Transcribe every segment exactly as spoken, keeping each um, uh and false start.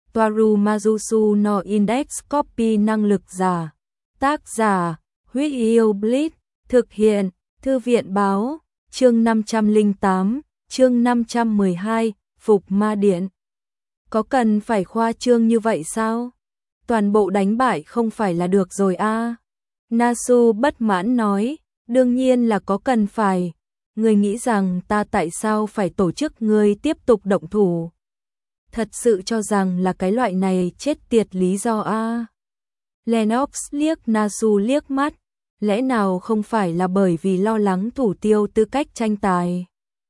Toaru Majusu no Index Copy năng lực giả. Tác giả, Huyết Yêu Blitz, thực hiện, Thư viện báo, chương năm trăm lẻ tám, chương năm trăm mười hai, Phục Ma Điện. Có cần phải khoa trương như vậy sao? Toàn bộ đánh bại không phải là được rồi a? À? Nasu bất mãn nói, đương nhiên là có cần phải. Ngươi nghĩ rằng ta tại sao phải tổ chức ngươi tiếp tục động thủ? Thật sự cho rằng là cái loại này chết tiệt lý do a? À? Lennox liếc Nasu liếc mắt, lẽ nào không phải là bởi vì lo lắng thủ tiêu tư cách tranh tài?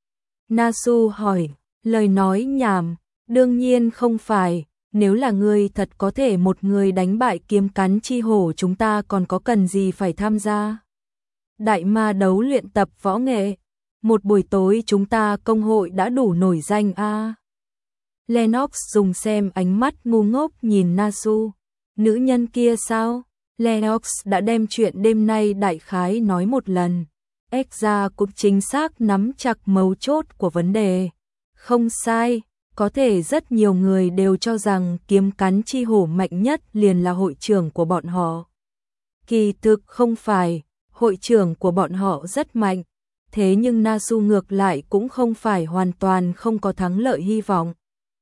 Nasu hỏi, lời nói nhảm, đương nhiên không phải, nếu là ngươi thật có thể một người đánh bại kiếm cắn chi hổ chúng ta còn có cần gì phải tham gia? Đại ma đấu luyện tập võ nghệ, một buổi tối chúng ta công hội đã đủ nổi danh a. À? Lennox dùng xem ánh mắt ngu ngốc nhìn Nasu, nữ nhân kia sao? Lennox đã đem chuyện đêm nay đại khái nói một lần. Exra cũng chính xác nắm chặt mấu chốt của vấn đề. Không sai, có thể rất nhiều người đều cho rằng kiếm cắn chi hổ mạnh nhất liền là hội trưởng của bọn họ. Kỳ thực không phải, hội trưởng của bọn họ rất mạnh, thế nhưng Nasu ngược lại cũng không phải hoàn toàn không có thắng lợi hy vọng.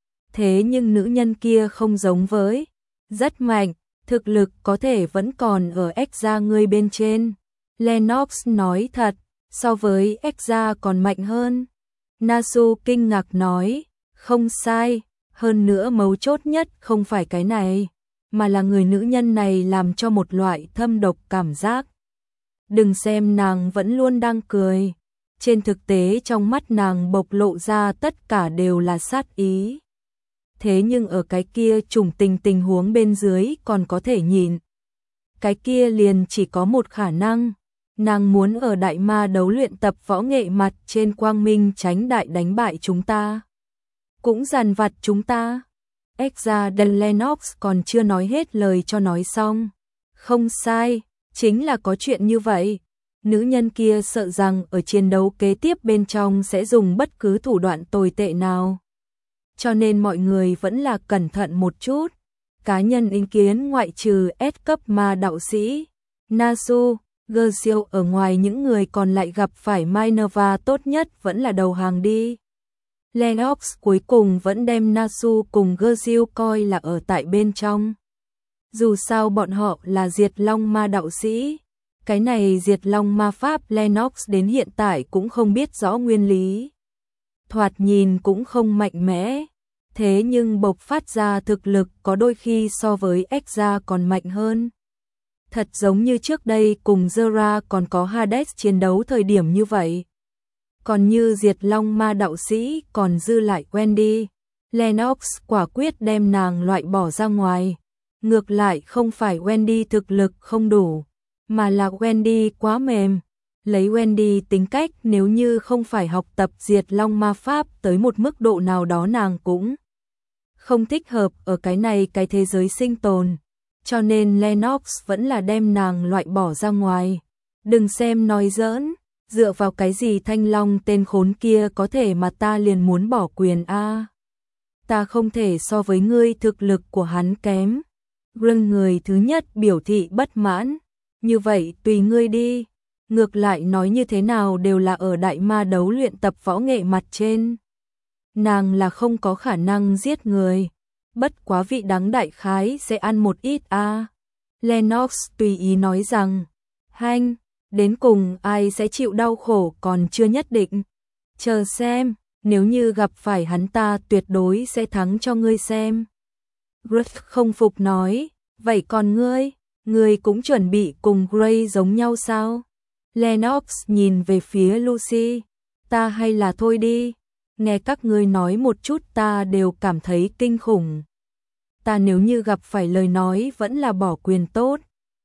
Thế nhưng nữ nhân kia không giống với, rất mạnh, thực lực có thể vẫn còn ở Exra ngươi bên trên. Lennox nói thật, so với Exra còn mạnh hơn. Nasu kinh ngạc nói, không sai, hơn nữa mấu chốt nhất không phải cái này, mà là người nữ nhân này làm cho một loại thâm độc cảm giác. Đừng xem nàng vẫn luôn đang cười, trên thực tế trong mắt nàng bộc lộ ra tất cả đều là sát ý. Thế nhưng ở cái kia trùng tình tình huống bên dưới còn có thể nhìn. Cái kia liền chỉ có một khả năng, nàng muốn ở đại ma đấu luyện tập võ nghệ mặt trên quang minh tránh đại đánh bại chúng ta. Cũng dằn vặt chúng ta. Exra Den Lennox còn chưa nói hết lời cho nói xong. Không sai, chính là có chuyện như vậy. Nữ nhân kia sợ rằng ở chiến đấu kế tiếp bên trong sẽ dùng bất cứ thủ đoạn tồi tệ nào. Cho nên mọi người vẫn là cẩn thận một chút. Cá nhân ý kiến ngoại trừ S cấp ma đạo sĩ, Nasu, Gersiel ở ngoài những người còn lại gặp phải Minerva tốt nhất vẫn là đầu hàng đi. Lennox cuối cùng vẫn đem Nasu cùng Gersiel coi là ở tại bên trong. Dù sao bọn họ là diệt long ma đạo sĩ. Cái này diệt long ma pháp Lennox đến hiện tại cũng không biết rõ nguyên lý. Thoạt nhìn cũng không mạnh mẽ, thế nhưng bộc phát ra thực lực có đôi khi so với Exra còn mạnh hơn. Thật giống như trước đây cùng Zera còn có Hades chiến đấu thời điểm như vậy. Còn như diệt long ma đạo sĩ còn dư lại Wendy, Lennox quả quyết đem nàng loại bỏ ra ngoài. Ngược lại không phải Wendy thực lực không đủ, mà là Wendy quá mềm. Lấy Wendy tính cách nếu như không phải học tập diệt long ma pháp tới một mức độ nào đó nàng cũng không thích hợp ở cái này cái thế giới sinh tồn. Cho nên Lennox vẫn là đem nàng loại bỏ ra ngoài. Đừng xem nói giỡn, dựa vào cái gì Thanh Long tên khốn kia có thể mà ta liền muốn bỏ quyền a? À? Ta không thể so với ngươi, thực lực của hắn kém. Rừng người thứ nhất biểu thị bất mãn. Như vậy tùy ngươi đi. Ngược lại nói như thế nào đều là ở đại ma đấu luyện tập võ nghệ mặt trên. Nàng là không có khả năng giết người. Bất quá vị đắng đại khái sẽ ăn một ít a. À. Lennox tùy ý nói rằng, hanh, đến cùng ai sẽ chịu đau khổ còn chưa nhất định. Chờ xem, nếu như gặp phải hắn ta tuyệt đối sẽ thắng cho ngươi xem. Ruth không phục nói, vậy còn ngươi, ngươi cũng chuẩn bị cùng Gray giống nhau sao? Lennox nhìn về phía Lucy, ta hay là thôi đi, nghe các ngươi nói một chút ta đều cảm thấy kinh khủng. Ta nếu như gặp phải lời nói vẫn là bỏ quyền tốt.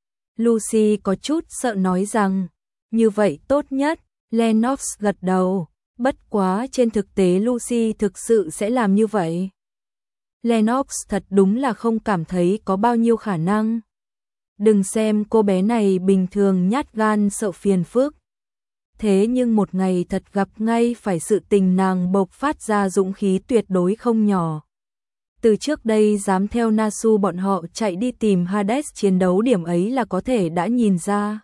Lucy có chút sợ nói rằng, như vậy tốt nhất. Lennox gật đầu, bất quá trên thực tế Lucy thực sự sẽ làm như vậy. Lennox thật đúng là không cảm thấy có bao nhiêu khả năng. Đừng xem cô bé này bình thường nhát gan sợ phiền phức. Thế nhưng một ngày thật gặp ngay phải sự tình nàng bộc phát ra dũng khí tuyệt đối không nhỏ. Từ trước đây dám theo Nasu bọn họ chạy đi tìm Hades chiến đấu, điểm ấy là có thể đã nhìn ra.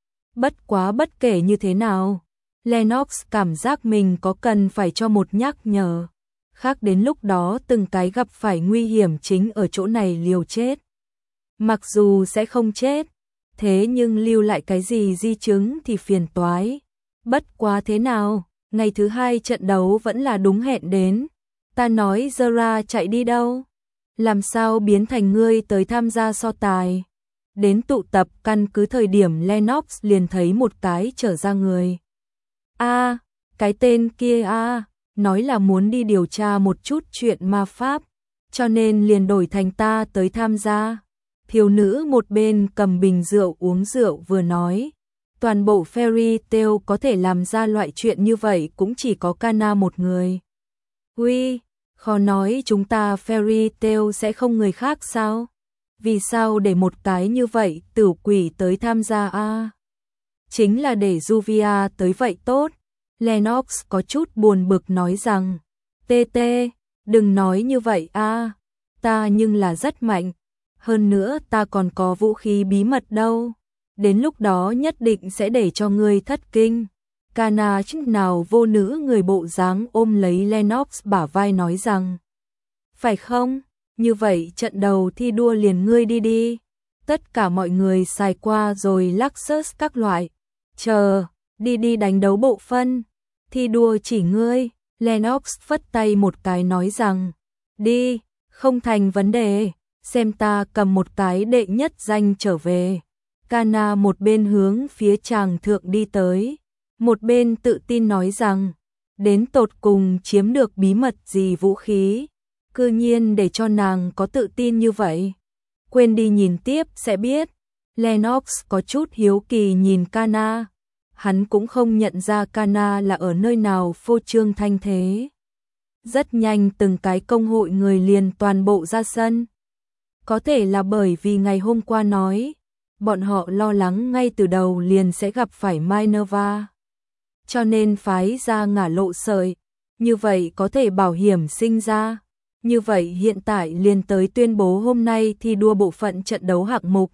Bất quá bất kể như thế nào, Lennox cảm giác mình có cần phải cho một nhắc nhở. Khác đến lúc đó từng cái gặp phải nguy hiểm chính ở chỗ này liều chết. Mặc dù sẽ không chết, thế nhưng lưu lại cái gì di chứng thì phiền toái. Bất quá thế nào, ngày thứ hai trận đấu vẫn là đúng hẹn đến. Ta nói Zara chạy đi đâu? Làm sao biến thành ngươi tới tham gia so tài? Đến tụ tập căn cứ thời điểm Lennox liền thấy một cái trở ra người. A, à, cái tên kia a, à, nói là muốn đi điều tra một chút chuyện ma pháp, cho nên liền đổi thành ta tới tham gia. Thiếu nữ một bên cầm bình rượu uống rượu vừa nói, toàn bộ Fairy Tail có thể làm ra loại chuyện như vậy cũng chỉ có Kana một người. Uy, khó nói chúng ta Fairy Tail sẽ không người khác sao? Vì sao để một cái như vậy tử quỷ tới tham gia a? À? Chính là để Juvia tới vậy tốt. Lennox có chút buồn bực nói rằng, tê tê, đừng nói như vậy a, à, ta nhưng là rất mạnh, hơn nữa ta còn có vũ khí bí mật đâu, đến lúc đó nhất định sẽ để cho ngươi thất kinh. Kana chức nào vô nữ người bộ dáng ôm lấy Lennox bả vai nói rằng, phải không, như vậy trận đầu thi đua liền ngươi đi đi, tất cả mọi người xài qua rồi Luxus các loại, chờ, đi đi đánh đấu bộ phân, thi đua chỉ ngươi. Lennox phất tay một cái nói rằng, đi, không thành vấn đề, xem ta cầm một cái đệ nhất danh trở về. Kana một bên hướng phía tràng thượng đi tới, một bên tự tin nói rằng, đến tột cùng chiếm được bí mật gì vũ khí, cư nhiên để cho nàng có tự tin như vậy. Quên đi nhìn tiếp sẽ biết. Lennox có chút hiếu kỳ nhìn Kana. Hắn cũng không nhận ra Kana là ở nơi nào phô trương thanh thế. Rất nhanh từng cái công hội người liền toàn bộ ra sân. Có thể là bởi vì ngày hôm qua nói, bọn họ lo lắng ngay từ đầu liền sẽ gặp phải Minerva. Cho nên phái ra ngả lộ sợi, như vậy có thể bảo hiểm sinh ra. Như vậy hiện tại liền tới tuyên bố hôm nay thi đua bộ phận trận đấu hạng mục.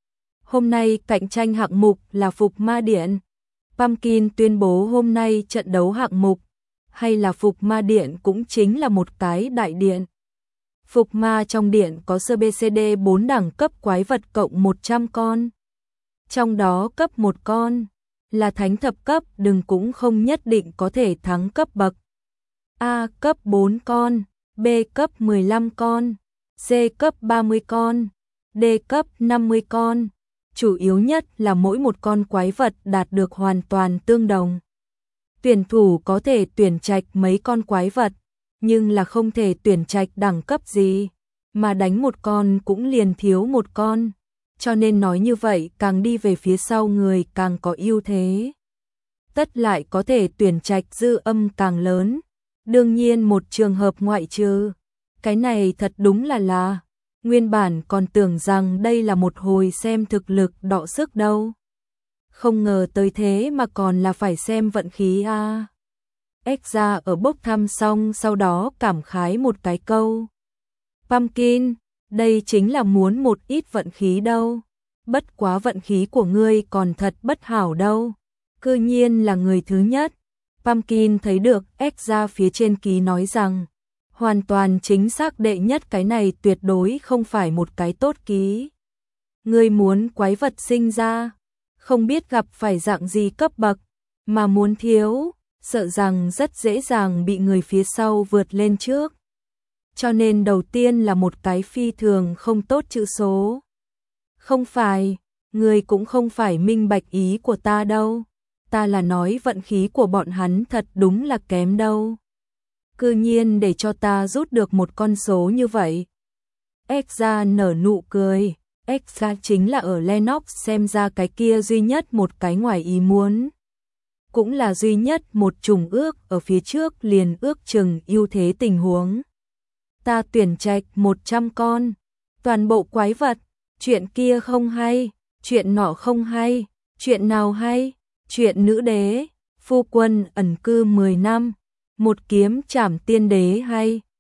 Hôm nay cạnh tranh hạng mục là Phục Ma Điện. Pumpkin tuyên bố hôm nay trận đấu hạng mục, hay là Phục Ma Điện cũng chính là một cái đại điện. Phục Ma trong điện có sơ bê xê đê bốn đẳng cấp quái vật cộng một trăm con. Trong đó cấp một con là thánh thập cấp, đừng cũng không nhất định có thể thắng cấp bậc. A cấp bốn con, B cấp mười lăm con, C cấp ba mươi con, D cấp năm mươi con. Chủ yếu nhất là mỗi một con quái vật đạt được hoàn toàn tương đồng. Tuyển thủ có thể tuyển trạch mấy con quái vật, nhưng là không thể tuyển trạch đẳng cấp gì, mà đánh một con cũng liền thiếu một con. Cho nên nói như vậy càng đi về phía sau người càng có ưu thế. Tất lại có thể tuyển trạch dư âm càng lớn. Đương nhiên một trường hợp ngoại trừ. Cái này thật đúng là là. Nguyên bản còn tưởng rằng đây là một hồi xem thực lực đọ sức đâu. Không ngờ tới thế mà còn là phải xem vận khí a. À. Exra ở bốc thăm xong sau đó cảm khái một cái câu. Pumpkin, đây chính là muốn một ít vận khí đâu. Bất quá vận khí của ngươi còn thật bất hảo đâu. Cư nhiên là người thứ nhất. Pumpkin thấy được Exra phía trên ký nói rằng, hoàn toàn chính xác đệ nhất, cái này tuyệt đối không phải một cái tốt ký. Ngươi muốn quái vật sinh ra, không biết gặp phải dạng gì cấp bậc, mà muốn thiếu, sợ rằng rất dễ dàng bị người phía sau vượt lên trước. Cho nên đầu tiên là một cái phi thường không tốt chữ số. Không phải, ngươi cũng không phải minh bạch ý của ta đâu. Ta là nói vận khí của bọn hắn thật đúng là kém đâu. Cư nhiên để cho ta rút được một con số như vậy. Exra nở nụ cười. Exra chính là ở Lennox xem ra cái kia duy nhất một cái ngoài ý muốn. Cũng là duy nhất một trùng ước ở phía trước liền ước chừng ưu thế tình huống. Ta tuyển trạch một trăm con. Toàn bộ quái vật. Chuyện kia không hay. Chuyện nọ không hay. Chuyện nào hay? Chuyện nữ đế. Phu quân ẩn cư mười năm. Một kiếm trảm tiên đế hay.